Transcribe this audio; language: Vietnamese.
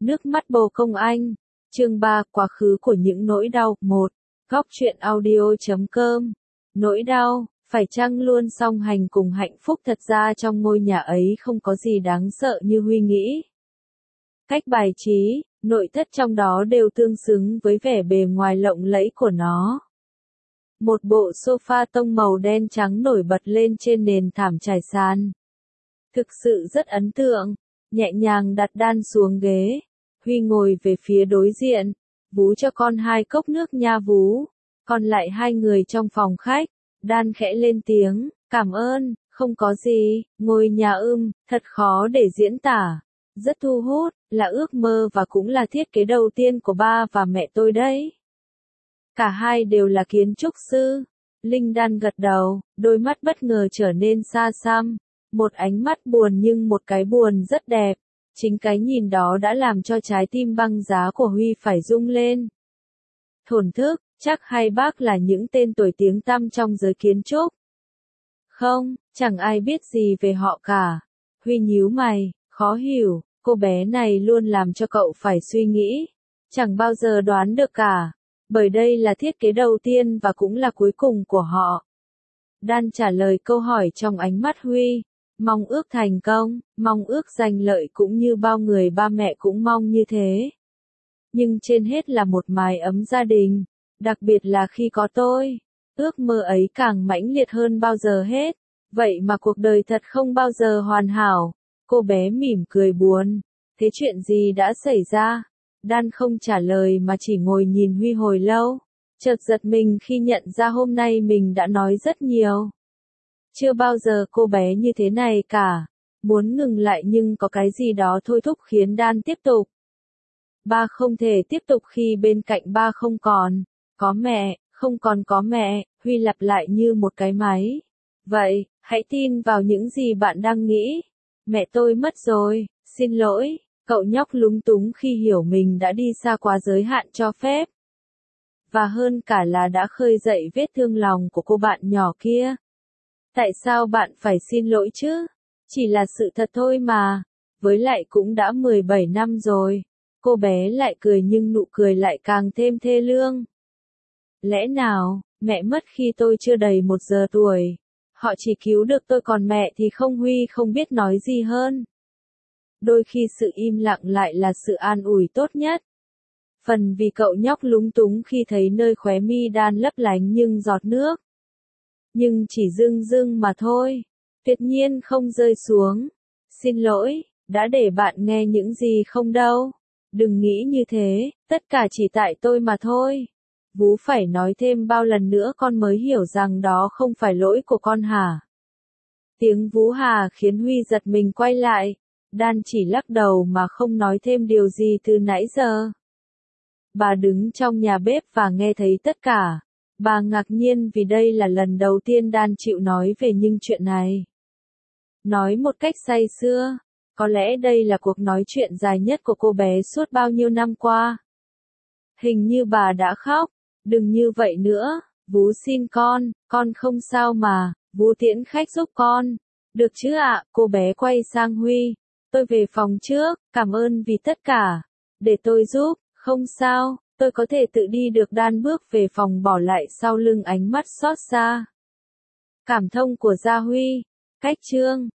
Nước mắt bồ công anh. Chương 3, quá khứ của những nỗi đau. 1. Góc truyện audio.com. Nỗi đau, phải chăng luôn song hành cùng hạnh phúc? Thật ra trong ngôi nhà ấy không có gì đáng sợ như Huy nghĩ. Cách bài trí, nội thất trong đó đều tương xứng với vẻ bề ngoài lộng lẫy của nó. Một bộ sofa tông màu đen trắng nổi bật lên trên nền thảm trải sàn. Thực sự rất ấn tượng, nhẹ nhàng đặt đan xuống ghế. Huy ngồi về phía đối diện, vú cho con 2 cốc nước nha vú. Còn lại 2 người trong phòng khách, đan khẽ lên tiếng, cảm ơn, không có gì, ngôi nhà thật khó để diễn tả. Rất thu hút, là ước mơ và cũng là thiết kế đầu tiên của ba và mẹ tôi đấy. Cả hai đều là kiến trúc sư. Linh Đan gật đầu, đôi mắt bất ngờ trở nên xa xăm. Một ánh mắt buồn nhưng một cái buồn rất đẹp. Chính cái nhìn đó đã làm cho trái tim băng giá của Huy phải rung lên. Thổn thức, chắc hai bác là những tên tuổi tiếng tăm trong giới kiến trúc. Không, chẳng ai biết gì về họ cả. Huy nhíu mày, khó hiểu, cô bé này luôn làm cho cậu phải suy nghĩ. Chẳng bao giờ đoán được cả. Bởi đây là thiết kế đầu tiên và cũng là cuối cùng của họ. Đan trả lời câu hỏi trong ánh mắt Huy. Mong ước thành công, mong ước giành lợi cũng như bao người ba mẹ cũng mong như thế. Nhưng trên hết là một mái ấm gia đình, đặc biệt là khi có tôi. Ước mơ ấy càng mãnh liệt hơn bao giờ hết. Vậy mà cuộc đời thật không bao giờ hoàn hảo. Cô bé mỉm cười buồn. Thế chuyện gì đã xảy ra? Đan không trả lời mà chỉ ngồi nhìn Huy hồi lâu. Chợt giật mình khi nhận ra hôm nay mình đã nói rất nhiều. Chưa bao giờ cô bé như thế này cả. Muốn ngừng lại nhưng có cái gì đó thôi thúc khiến Đan tiếp tục. Ba không thể tiếp tục khi bên cạnh ba không còn. Có mẹ, không còn có mẹ, Huy lặp lại như một cái máy. Vậy, hãy tin vào những gì bạn đang nghĩ. Mẹ tôi mất rồi, xin lỗi. Cậu nhóc lúng túng khi hiểu mình đã đi xa quá giới hạn cho phép. Và hơn cả là đã khơi dậy vết thương lòng của cô bạn nhỏ kia. Tại sao bạn phải xin lỗi chứ? Chỉ là sự thật thôi mà. Với lại cũng đã 17 năm rồi. Cô bé lại cười nhưng nụ cười lại càng thêm thê lương. Lẽ nào, mẹ mất khi tôi chưa đầy 1 giờ tuổi. Họ chỉ cứu được tôi còn mẹ thì không. Huy không biết nói gì hơn. Đôi khi sự im lặng lại là sự an ủi tốt nhất. Phần vì cậu nhóc lúng túng khi thấy nơi khóe mi Đan lấp lánh nhưng giọt nước. Nhưng chỉ dưng dưng mà thôi. Tuyệt nhiên không rơi xuống. Xin lỗi, đã để bạn nghe những gì không đâu. Đừng nghĩ như thế, tất cả chỉ tại tôi mà thôi. Vú phải nói thêm bao lần nữa con mới hiểu rằng đó không phải lỗi của con hả? Tiếng vú hà khiến Huy giật mình quay lại. Đan chỉ lắc đầu mà không nói thêm điều gì từ nãy giờ. Bà đứng trong nhà bếp và nghe thấy tất cả. Bà ngạc nhiên vì đây là lần đầu tiên Đan chịu nói về những chuyện này. Nói một cách say sưa. Có lẽ đây là cuộc nói chuyện dài nhất của cô bé suốt bao nhiêu năm qua. Hình như bà đã khóc. Đừng như vậy nữa, vú xin con không sao mà, vú tiễn khách giúp con. Được chứ ạ? Cô bé quay sang Huy. Tôi về phòng trước, cảm ơn vì tất cả. Để tôi giúp, không sao, tôi có thể tự đi được. Đan bước về phòng bỏ lại sau lưng ánh mắt xót xa. Cảm thông của Gia Huy. Cách chương